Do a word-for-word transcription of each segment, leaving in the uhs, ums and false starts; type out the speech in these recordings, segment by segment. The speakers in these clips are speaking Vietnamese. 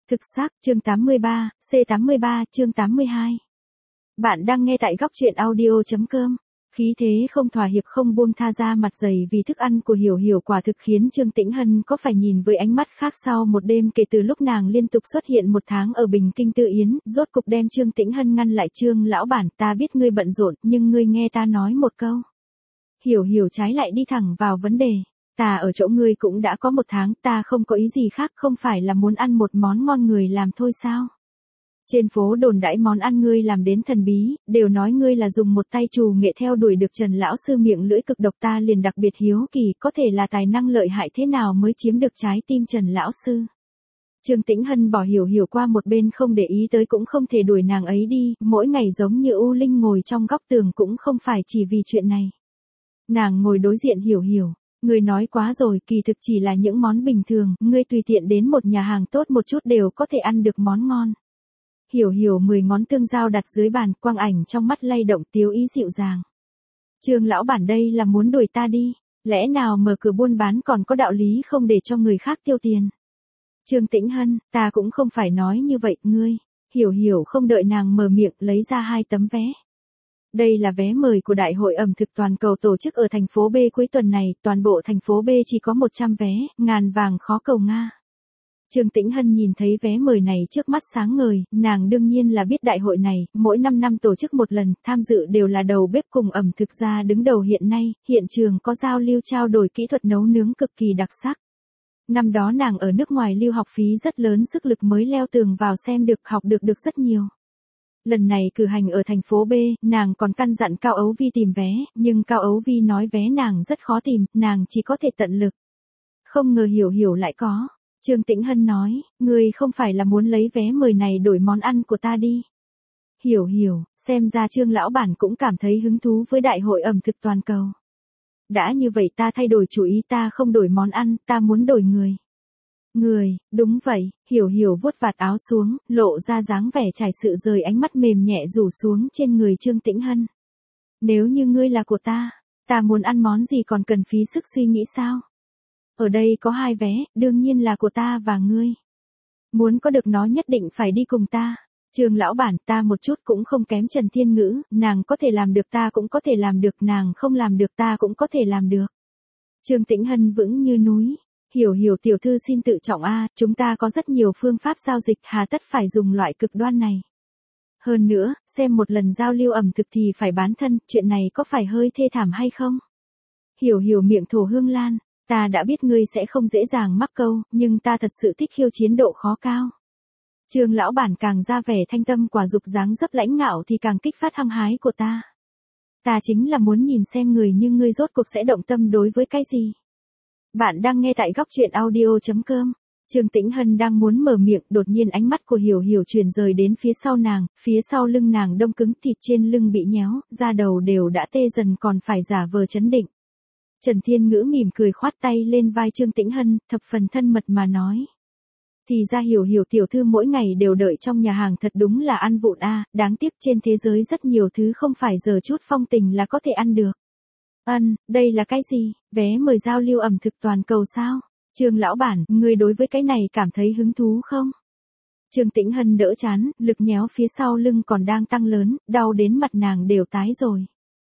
Thực xác, chương tám mươi ba, C tám mươi ba, chương tám mươi hai. Bạn đang nghe tại góc truyện audio.com. Khí thế không thỏa hiệp không buông tha ra mặt dày vì thức ăn của Hiểu Hiểu quả thực khiến Trương Tĩnh Hân có phải nhìn với ánh mắt khác sau một đêm kể từ lúc nàng liên tục xuất hiện một tháng ở Bình Kinh Tư Yến, rốt cục đem Trương Tĩnh Hân ngăn lại. Trương lão bản, ta biết ngươi bận rộn, nhưng ngươi nghe ta nói một câu. Hiểu Hiểu trái lại đi thẳng vào vấn đề. Ta ở chỗ ngươi cũng đã có một tháng, ta không có ý gì khác, không phải là muốn ăn một món ngon người làm thôi sao? Trên phố đồn đãi món ăn ngươi làm đến thần bí, đều nói ngươi là dùng một tay trù nghệ theo đuổi được Trần lão sư miệng lưỡi cực độc, ta liền đặc biệt hiếu kỳ, có thể là tài năng lợi hại thế nào mới chiếm được trái tim Trần lão sư. Trương Tĩnh Hân bỏ Hiểu Hiểu qua một bên không để ý tới, cũng không thể đuổi nàng ấy đi, mỗi ngày giống như U Linh ngồi trong góc tường cũng không phải chỉ vì chuyện này. Nàng ngồi đối diện Hiểu Hiểu. Ngươi nói quá rồi, kỳ thực chỉ là những món bình thường, ngươi tùy tiện đến một nhà hàng tốt một chút đều có thể ăn được món ngon. Hiểu Hiểu mười ngón tương giao đặt dưới bàn, quang ảnh trong mắt lay động, tiếu ý dịu dàng. Trương lão bản đây là muốn đuổi ta đi, lẽ nào mở cửa buôn bán còn có đạo lý không để cho người khác tiêu tiền. Trương Tĩnh Hân, ta cũng không phải nói như vậy, ngươi. Hiểu Hiểu không đợi nàng mở miệng lấy ra hai tấm vé. Đây là vé mời của Đại hội ẩm thực toàn cầu tổ chức ở thành phố B cuối tuần này, toàn bộ thành phố B chỉ có một trăm vé, ngàn vàng khó cầu Nga. Trương Tĩnh Hân nhìn thấy vé mời này trước mắt sáng ngời, nàng đương nhiên là biết đại hội này, mỗi năm năm tổ chức một lần, tham dự đều là đầu bếp cùng ẩm thực gia đứng đầu hiện nay, hiện trường có giao lưu trao đổi kỹ thuật nấu nướng cực kỳ đặc sắc. Năm đó nàng ở nước ngoài lưu học phí rất lớn, sức lực mới leo tường vào xem được, học được được rất nhiều. Lần này cử hành ở thành phố B, nàng còn căn dặn Cao Ấu Vi tìm vé, nhưng Cao Ấu Vi nói vé nàng rất khó tìm, nàng chỉ có thể tận lực. Không ngờ Hiểu Hiểu lại có. Trương Tĩnh Hân nói, ngươi không phải là muốn lấy vé mời này đổi món ăn của ta đi. Hiểu Hiểu, xem ra Trương lão bản cũng cảm thấy hứng thú với đại hội ẩm thực toàn cầu. Đã như vậy ta thay đổi chủ ý, ta không đổi món ăn, ta muốn đổi người. Người, đúng vậy, Hiểu Hiểu vuốt vạt áo xuống, lộ ra dáng vẻ trải sự, rời ánh mắt mềm nhẹ rủ xuống trên người Trương Tĩnh Hân. Nếu như ngươi là của ta, ta muốn ăn món gì còn cần phí sức suy nghĩ sao? Ở đây có hai vé, đương nhiên là của ta và ngươi. Muốn có được nó nhất định phải đi cùng ta. Trương lão bản, ta một chút cũng không kém Trần Thiên Ngữ, nàng có thể làm được ta cũng có thể làm được, nàng không làm được ta cũng có thể làm được. Trương Tĩnh Hân vững như núi. Hiểu Hiểu tiểu thư xin tự trọng a, chúng ta có rất nhiều phương pháp giao dịch, hà tất phải dùng loại cực đoan này. Hơn nữa, xem một lần giao lưu ẩm thực thì phải bán thân, chuyện này có phải hơi thê thảm hay không? Hiểu Hiểu miệng thổ hương lan, ta đã biết ngươi sẽ không dễ dàng mắc câu, nhưng ta thật sự thích khiêu chiến độ khó cao. Trương lão bản càng ra vẻ thanh tâm quả dục, dáng dấp lãnh ngạo thì càng kích phát hăng hái của ta. Ta chính là muốn nhìn xem người như ngươi rốt cuộc sẽ động tâm đối với cái gì. Bạn đang nghe tại góc truyện audio.com. Trương Tĩnh Hân đang muốn mở miệng, đột nhiên ánh mắt của Hiểu Hiểu chuyển rời đến phía sau nàng, phía sau lưng nàng đông cứng, thịt trên lưng bị nhéo, da đầu đều đã tê dần còn phải giả vờ trấn định. Trần Thiên Ngữ mỉm cười khoát tay lên vai Trương Tĩnh Hân, thập phần thân mật mà nói. Thì ra Hiểu Hiểu tiểu thư mỗi ngày đều đợi trong nhà hàng, thật đúng là ăn vụng a, đáng tiếc trên thế giới rất nhiều thứ không phải giờ chút phong tình là có thể ăn được. Ân, đây là cái gì? Vé mời giao lưu ẩm thực toàn cầu sao? Trương lão bản, ngươi đối với cái này cảm thấy hứng thú không? Trương Tĩnh Hân đỡ chán, lực nhéo phía sau lưng còn đang tăng lớn, đau đến mặt nàng đều tái rồi.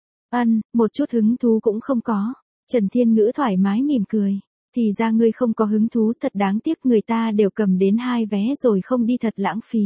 Ân, một chút hứng thú cũng không có. Trần Thiên Ngữ thoải mái mỉm cười. Thì ra ngươi không có hứng thú, thật đáng tiếc, người ta đều cầm đến hai vé rồi không đi thật lãng phí.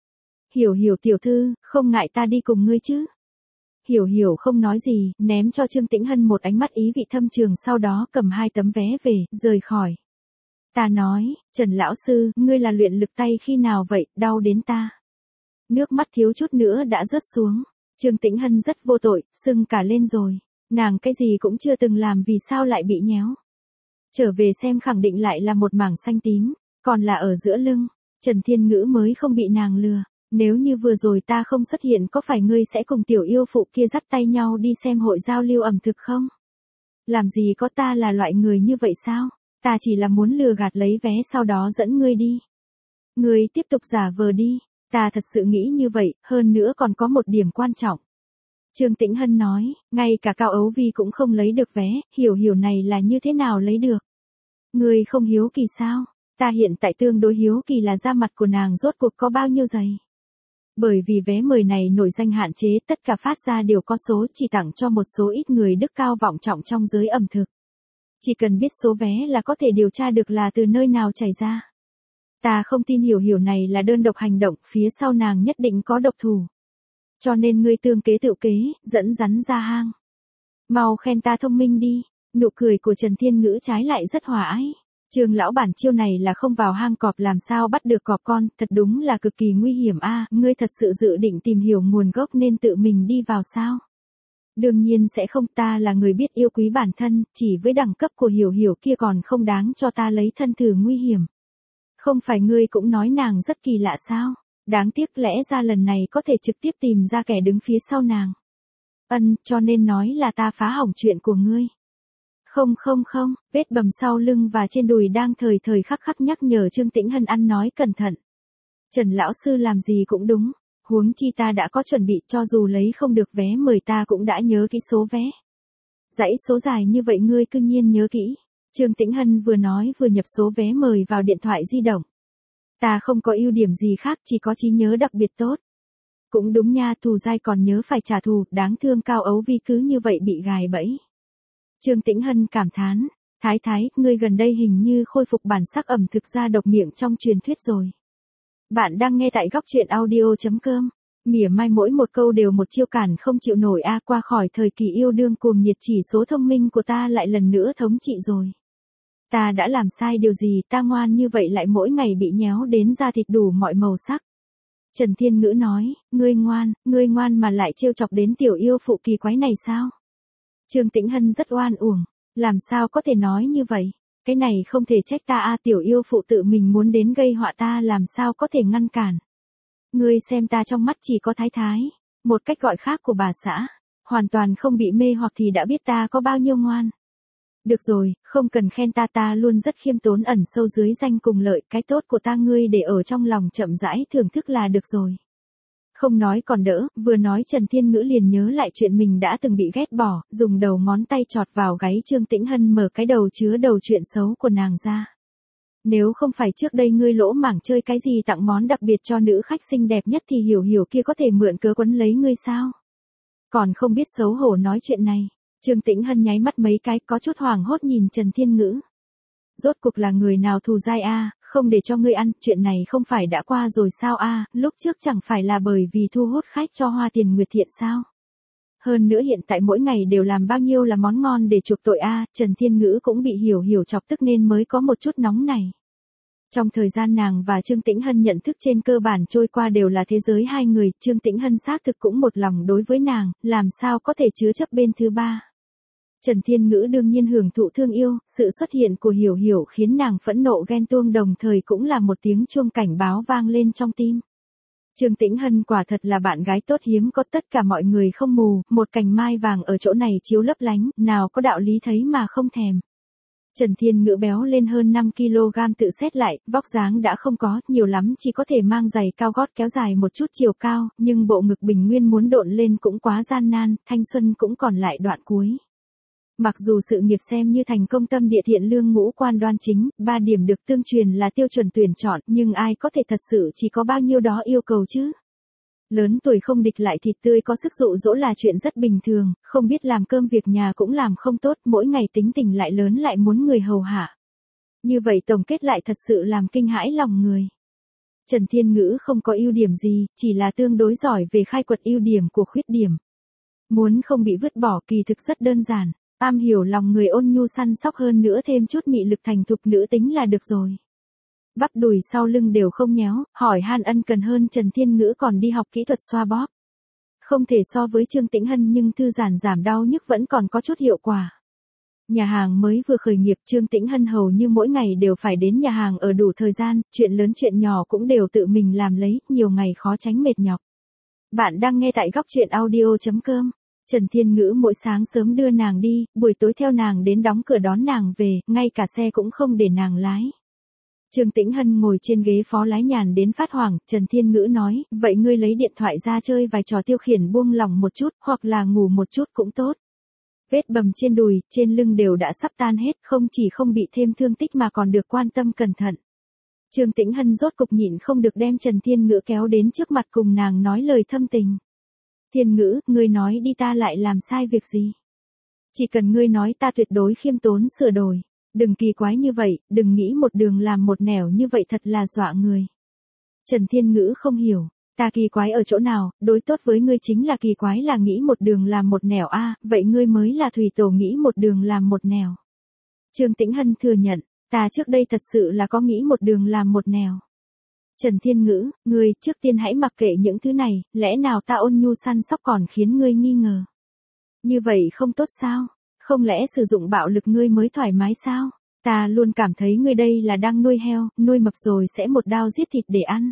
Hiểu Hiểu tiểu thư, không ngại ta đi cùng ngươi chứ? Hiểu Hiểu không nói gì, ném cho Trương Tĩnh Hân một ánh mắt ý vị thâm trường, sau đó cầm hai tấm vé về, rời khỏi. Ta nói, Trần lão sư, ngươi là luyện lực tay khi nào vậy, đau đến ta. Nước mắt thiếu chút nữa đã rớt xuống. Trương Tĩnh Hân rất vô tội, sưng cả lên rồi. Nàng cái gì cũng chưa từng làm, vì sao lại bị nhéo. Trở về xem khẳng định lại là một mảng xanh tím, còn là ở giữa lưng. Trần Thiên Ngữ mới không bị nàng lừa. Nếu như vừa rồi ta không xuất hiện, có phải ngươi sẽ cùng tiểu yêu phụ kia dắt tay nhau đi xem hội giao lưu ẩm thực không? Làm gì có, ta là loại người như vậy sao? Ta chỉ là muốn lừa gạt lấy vé sau đó dẫn ngươi đi. Ngươi tiếp tục giả vờ đi, ta thật sự nghĩ như vậy, hơn nữa còn có một điểm quan trọng. Trương Tĩnh Hân nói, ngay cả Cao Ấu Vi cũng không lấy được vé, Hiểu Hiểu này là như thế nào lấy được? Ngươi không hiếu kỳ sao? Ta hiện tại tương đối hiếu kỳ là da mặt của nàng rốt cuộc có bao nhiêu dày. Bởi vì vé mời này nổi danh hạn chế, tất cả phát ra đều có số, chỉ tặng cho một số ít người đức cao vọng trọng trong giới ẩm thực. Chỉ cần biết số vé là có thể điều tra được là từ nơi nào chảy ra. Ta không tin Hiểu Hiểu này là đơn độc hành động, phía sau nàng nhất định có độc thủ. Cho nên ngươi tương kế tự kế, dẫn rắn ra hang. Mau khen ta thông minh đi. Nụ cười của Trần Thiên Ngữ trái lại rất hòa ái. Trương lão bản chiêu này là không vào hang cọp làm sao bắt được cọp con, thật đúng là cực kỳ nguy hiểm a. Ngươi thật sự dự định tìm hiểu nguồn gốc nên tự mình đi vào sao? Đương nhiên sẽ không, ta là người biết yêu quý bản thân, chỉ với đẳng cấp của Hiểu Hiểu kia còn không đáng cho ta lấy thân thử nguy hiểm. Không phải ngươi cũng nói nàng rất kỳ lạ sao? Đáng tiếc lẽ ra lần này có thể trực tiếp tìm ra kẻ đứng phía sau nàng. Ân, cho nên nói là ta phá hỏng chuyện của ngươi. Không không không, vết bầm sau lưng và trên đùi đang thời thời khắc khắc nhắc nhở Trương Tĩnh Hân ăn nói cẩn thận. Trần lão sư làm gì cũng đúng, huống chi ta đã có chuẩn bị, cho dù lấy không được vé mời ta cũng đã nhớ kỹ số vé. Dãy số dài như vậy ngươi cư nhiên nhớ kỹ. Trương Tĩnh Hân vừa nói vừa nhập số vé mời vào điện thoại di động. Ta không có ưu điểm gì khác, chỉ có trí nhớ đặc biệt tốt. Cũng đúng nha, thù dai còn nhớ phải trả thù, đáng thương Cao Ấu Vi cứ như vậy bị gài bẫy. Trương Tĩnh Hân cảm thán, Thái Thái, ngươi gần đây hình như khôi phục bản sắc ẩm thực ra độc miệng trong truyền thuyết rồi. Bạn đang nghe tại góc truyện audio.com. Mỉa mai mỗi một câu đều một chiêu cản không chịu nổi a, qua khỏi thời kỳ yêu đương cuồng nhiệt chỉ số thông minh của ta lại lần nữa thống trị rồi. Ta đã làm sai điều gì, ta ngoan như vậy lại mỗi ngày bị nhéo đến da thịt đủ mọi màu sắc. Trần Thiên Ngữ nói, ngươi ngoan, ngươi ngoan mà lại trêu chọc đến tiểu yêu phụ kỳ quái này sao? Trương Tĩnh Hân rất oan uổng, làm sao có thể nói như vậy? Cái này không thể trách ta a, tiểu yêu phụ tự mình muốn đến gây họa ta làm sao có thể ngăn cản. Ngươi xem ta trong mắt chỉ có Thái Thái, một cách gọi khác của bà xã, hoàn toàn không bị mê hoặc thì đã biết ta có bao nhiêu ngoan. Được rồi, không cần khen ta, ta luôn rất khiêm tốn ẩn sâu dưới danh cùng lợi, cái tốt của ta ngươi để ở trong lòng chậm rãi thưởng thức là được rồi. Không nói còn đỡ, vừa nói Trần Thiên Ngữ liền nhớ lại chuyện mình đã từng bị ghét bỏ, dùng đầu ngón tay chọt vào gáy Trương Tĩnh Hân mở cái đầu chứa đầu chuyện xấu của nàng ra. Nếu không phải trước đây ngươi lỗ mảng chơi cái gì tặng món đặc biệt cho nữ khách xinh đẹp nhất thì Hiểu Hiểu kia có thể mượn cớ quấn lấy ngươi sao? Còn không biết xấu hổ nói chuyện này. Trương Tĩnh Hân nháy mắt mấy cái, có chút hoảng hốt nhìn Trần Thiên Ngữ. Rốt cuộc là người nào thù dai a, không để cho ngươi ăn, chuyện này không phải đã qua rồi sao a, lúc trước chẳng phải là bởi vì thu hút khách cho Hoa Tiền Nguyệt Thiện sao? Hơn nữa hiện tại mỗi ngày đều làm bao nhiêu là món ngon để chuộc tội a, Trần Thiên Ngữ cũng bị Hiểu Hiểu chọc tức nên mới có một chút nóng này. Trong thời gian nàng và Trương Tĩnh Hân nhận thức trên cơ bản trôi qua đều là thế giới hai người, Trương Tĩnh Hân xác thực cũng một lòng đối với nàng, làm sao có thể chứa chấp bên thứ ba. Trần Thiên Ngữ đương nhiên hưởng thụ thương yêu, sự xuất hiện của Hiểu Hiểu khiến nàng phẫn nộ ghen tuông đồng thời cũng là một tiếng chuông cảnh báo vang lên trong tim. Trương Tĩnh Hân quả thật là bạn gái tốt hiếm có, tất cả mọi người không mù, một cành mai vàng ở chỗ này chiếu lấp lánh, nào có đạo lý thấy mà không thèm. Trần Thiên Ngữ béo lên hơn năm ki lô gam tự xét lại, vóc dáng đã không có, nhiều lắm chỉ có thể mang giày cao gót kéo dài một chút chiều cao, nhưng bộ ngực bình nguyên muốn độn lên cũng quá gian nan, thanh xuân cũng còn lại đoạn cuối. Mặc dù sự nghiệp xem như thành công, tâm địa thiện lương, ngũ quan đoan chính, ba điểm được tương truyền là tiêu chuẩn tuyển chọn, nhưng ai có thể thật sự chỉ có bao nhiêu đó yêu cầu chứ? Lớn tuổi không địch lại thịt tươi có sức dụ dỗ là chuyện rất bình thường, không biết làm cơm việc nhà cũng làm không tốt, mỗi ngày tính tình lại lớn lại muốn người hầu hạ. Như vậy tổng kết lại thật sự làm kinh hãi lòng người. Trần Thiên Ngữ không có ưu điểm gì, chỉ là tương đối giỏi về khai quật ưu điểm của khuyết điểm. Muốn không bị vứt bỏ kỳ thực rất đơn giản, am hiểu lòng người, ôn nhu săn sóc, hơn nữa thêm chút mị lực thành thục nữ tính là được rồi. Bắp đùi sau lưng đều không nhéo, hỏi han ân cần hơn Trần Thiên Ngữ còn đi học kỹ thuật xoa bóp. Không thể so với Trương Tĩnh Hân nhưng thư giãn giảm đau nhức vẫn còn có chút hiệu quả. Nhà hàng mới vừa khởi nghiệp, Trương Tĩnh Hân hầu như mỗi ngày đều phải đến nhà hàng ở đủ thời gian, chuyện lớn chuyện nhỏ cũng đều tự mình làm lấy, nhiều ngày khó tránh mệt nhọc. Bạn đang nghe tại góc truyện audio.com. Trần Thiên Ngữ mỗi sáng sớm đưa nàng đi, buổi tối theo nàng đến đóng cửa đón nàng về, ngay cả xe cũng không để nàng lái. Trương Tĩnh Hân ngồi trên ghế phó lái nhàn đến phát hoảng, Trần Thiên Ngữ nói, vậy ngươi lấy điện thoại ra chơi vài trò tiêu khiển buông lỏng một chút, hoặc là ngủ một chút cũng tốt. Vết bầm trên đùi, trên lưng đều đã sắp tan hết, không chỉ không bị thêm thương tích mà còn được quan tâm cẩn thận. Trương Tĩnh Hân rốt cục nhịn không được đem Trần Thiên Ngữ kéo đến trước mặt cùng nàng nói lời thâm tình. Thiên Ngữ, ngươi nói đi ta lại làm sai việc gì? Chỉ cần ngươi nói ta tuyệt đối khiêm tốn sửa đổi. Đừng kỳ quái như vậy, đừng nghĩ một đường làm một nẻo như vậy thật là dọa người. Trần Thiên Ngữ không hiểu, ta kỳ quái ở chỗ nào, đối tốt với ngươi chính là kỳ quái là nghĩ một đường làm một nẻo a, à, vậy ngươi mới là thủy tổ nghĩ một đường làm một nẻo. Trương Tĩnh Hân thừa nhận, ta trước đây thật sự là có nghĩ một đường làm một nẻo. Trần Thiên Ngữ, ngươi trước tiên hãy mặc kệ những thứ này, lẽ nào ta ôn nhu săn sóc còn khiến ngươi nghi ngờ. Như vậy không tốt sao? Không lẽ sử dụng bạo lực ngươi mới thoải mái sao? Ta luôn cảm thấy ngươi đây là đang nuôi heo, nuôi mập rồi sẽ một đao giết thịt để ăn.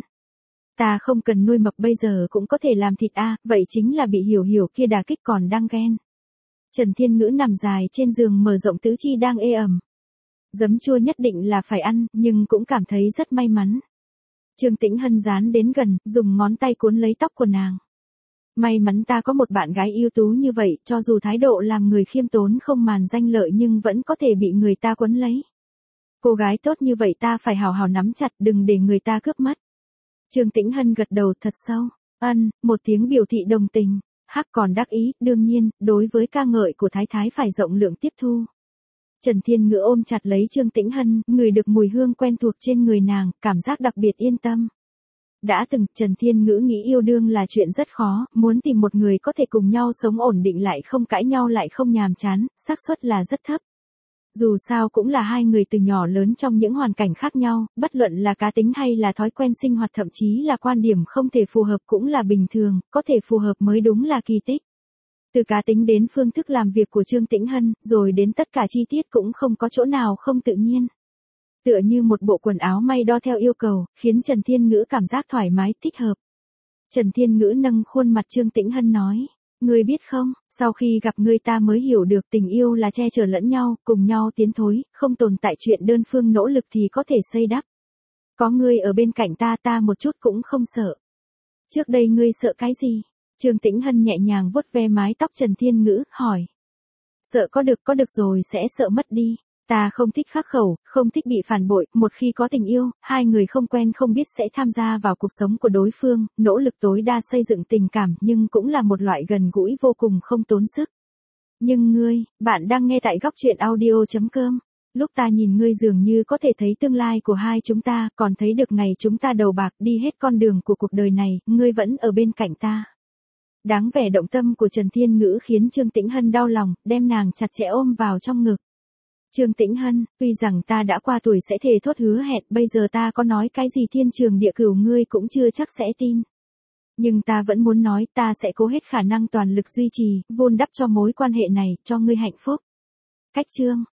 Ta không cần nuôi mập bây giờ cũng có thể làm thịt a, à, vậy chính là bị hiểu hiểu kia đả kích còn đang ghen. Trần Thiên Ngữ nằm dài trên giường mở rộng tứ chi đang ê ẩm. Giấm chua nhất định là phải ăn, nhưng cũng cảm thấy rất may mắn. Trương Tĩnh Hân dán đến gần, dùng ngón tay cuốn lấy tóc của nàng. May mắn ta có một bạn gái ưu tú như vậy, cho dù thái độ làm người khiêm tốn không màn danh lợi nhưng vẫn có thể bị người ta quấn lấy. Cô gái tốt như vậy ta phải hào hào nắm chặt, đừng để người ta cướp mất. Trương Tĩnh Hân gật đầu thật sâu, ân, một tiếng biểu thị đồng tình, hắc còn đắc ý, đương nhiên, đối với ca ngợi của thái thái phải rộng lượng tiếp thu. Trần Thiên Ngữ ôm chặt lấy Trương Tĩnh Hân, ngửi được mùi hương quen thuộc trên người nàng, cảm giác đặc biệt yên tâm. Đã từng, Trần Thiên Ngữ nghĩ yêu đương là chuyện rất khó, muốn tìm một người có thể cùng nhau sống ổn định lại không cãi nhau lại không nhàm chán, xác suất là rất thấp. Dù sao cũng là hai người từ nhỏ lớn trong những hoàn cảnh khác nhau, bất luận là cá tính hay là thói quen sinh hoạt thậm chí là quan điểm không thể phù hợp cũng là bình thường, có thể phù hợp mới đúng là kỳ tích. Từ cá tính đến phương thức làm việc của Trương Tĩnh Hân, rồi đến tất cả chi tiết cũng không có chỗ nào không tự nhiên. Tựa như một bộ quần áo may đo theo yêu cầu, khiến Trần Thiên Ngữ cảm giác thoải mái, thích hợp. Trần Thiên Ngữ nâng khuôn mặt Trương Tĩnh Hân nói, ngươi biết không, sau khi gặp ngươi ta mới hiểu được tình yêu là che chở lẫn nhau, cùng nhau tiến thối, không tồn tại chuyện đơn phương nỗ lực thì có thể xây đắp. Có ngươi ở bên cạnh ta ta một chút cũng không sợ. Trước đây ngươi sợ cái gì? Trương Tĩnh Hân nhẹ nhàng vuốt ve mái tóc Trần Thiên Ngữ, hỏi. Sợ có được có được rồi sẽ sợ mất đi. Ta không thích khắc khẩu, không thích bị phản bội, một khi có tình yêu, hai người không quen không biết sẽ tham gia vào cuộc sống của đối phương, nỗ lực tối đa xây dựng tình cảm nhưng cũng là một loại gần gũi vô cùng không tốn sức. Nhưng ngươi, bạn đang nghe tại góc truyện audio chấm com. Lúc ta nhìn ngươi dường như có thể thấy tương lai của hai chúng ta, còn thấy được ngày chúng ta đầu bạc đi hết con đường của cuộc đời này, ngươi vẫn ở bên cạnh ta. Đáng vẻ động tâm của Trần Thiên Ngữ khiến Trương Tĩnh Hân đau lòng, đem nàng chặt chẽ ôm vào trong ngực. Trương Tĩnh Hân, tuy rằng ta đã qua tuổi sẽ thề thốt hứa hẹn, bây giờ ta có nói cái gì thiên trường địa cửu ngươi cũng chưa chắc sẽ tin. Nhưng ta vẫn muốn nói, ta sẽ cố hết khả năng toàn lực duy trì, vun đắp cho mối quan hệ này, cho ngươi hạnh phúc. Cách chương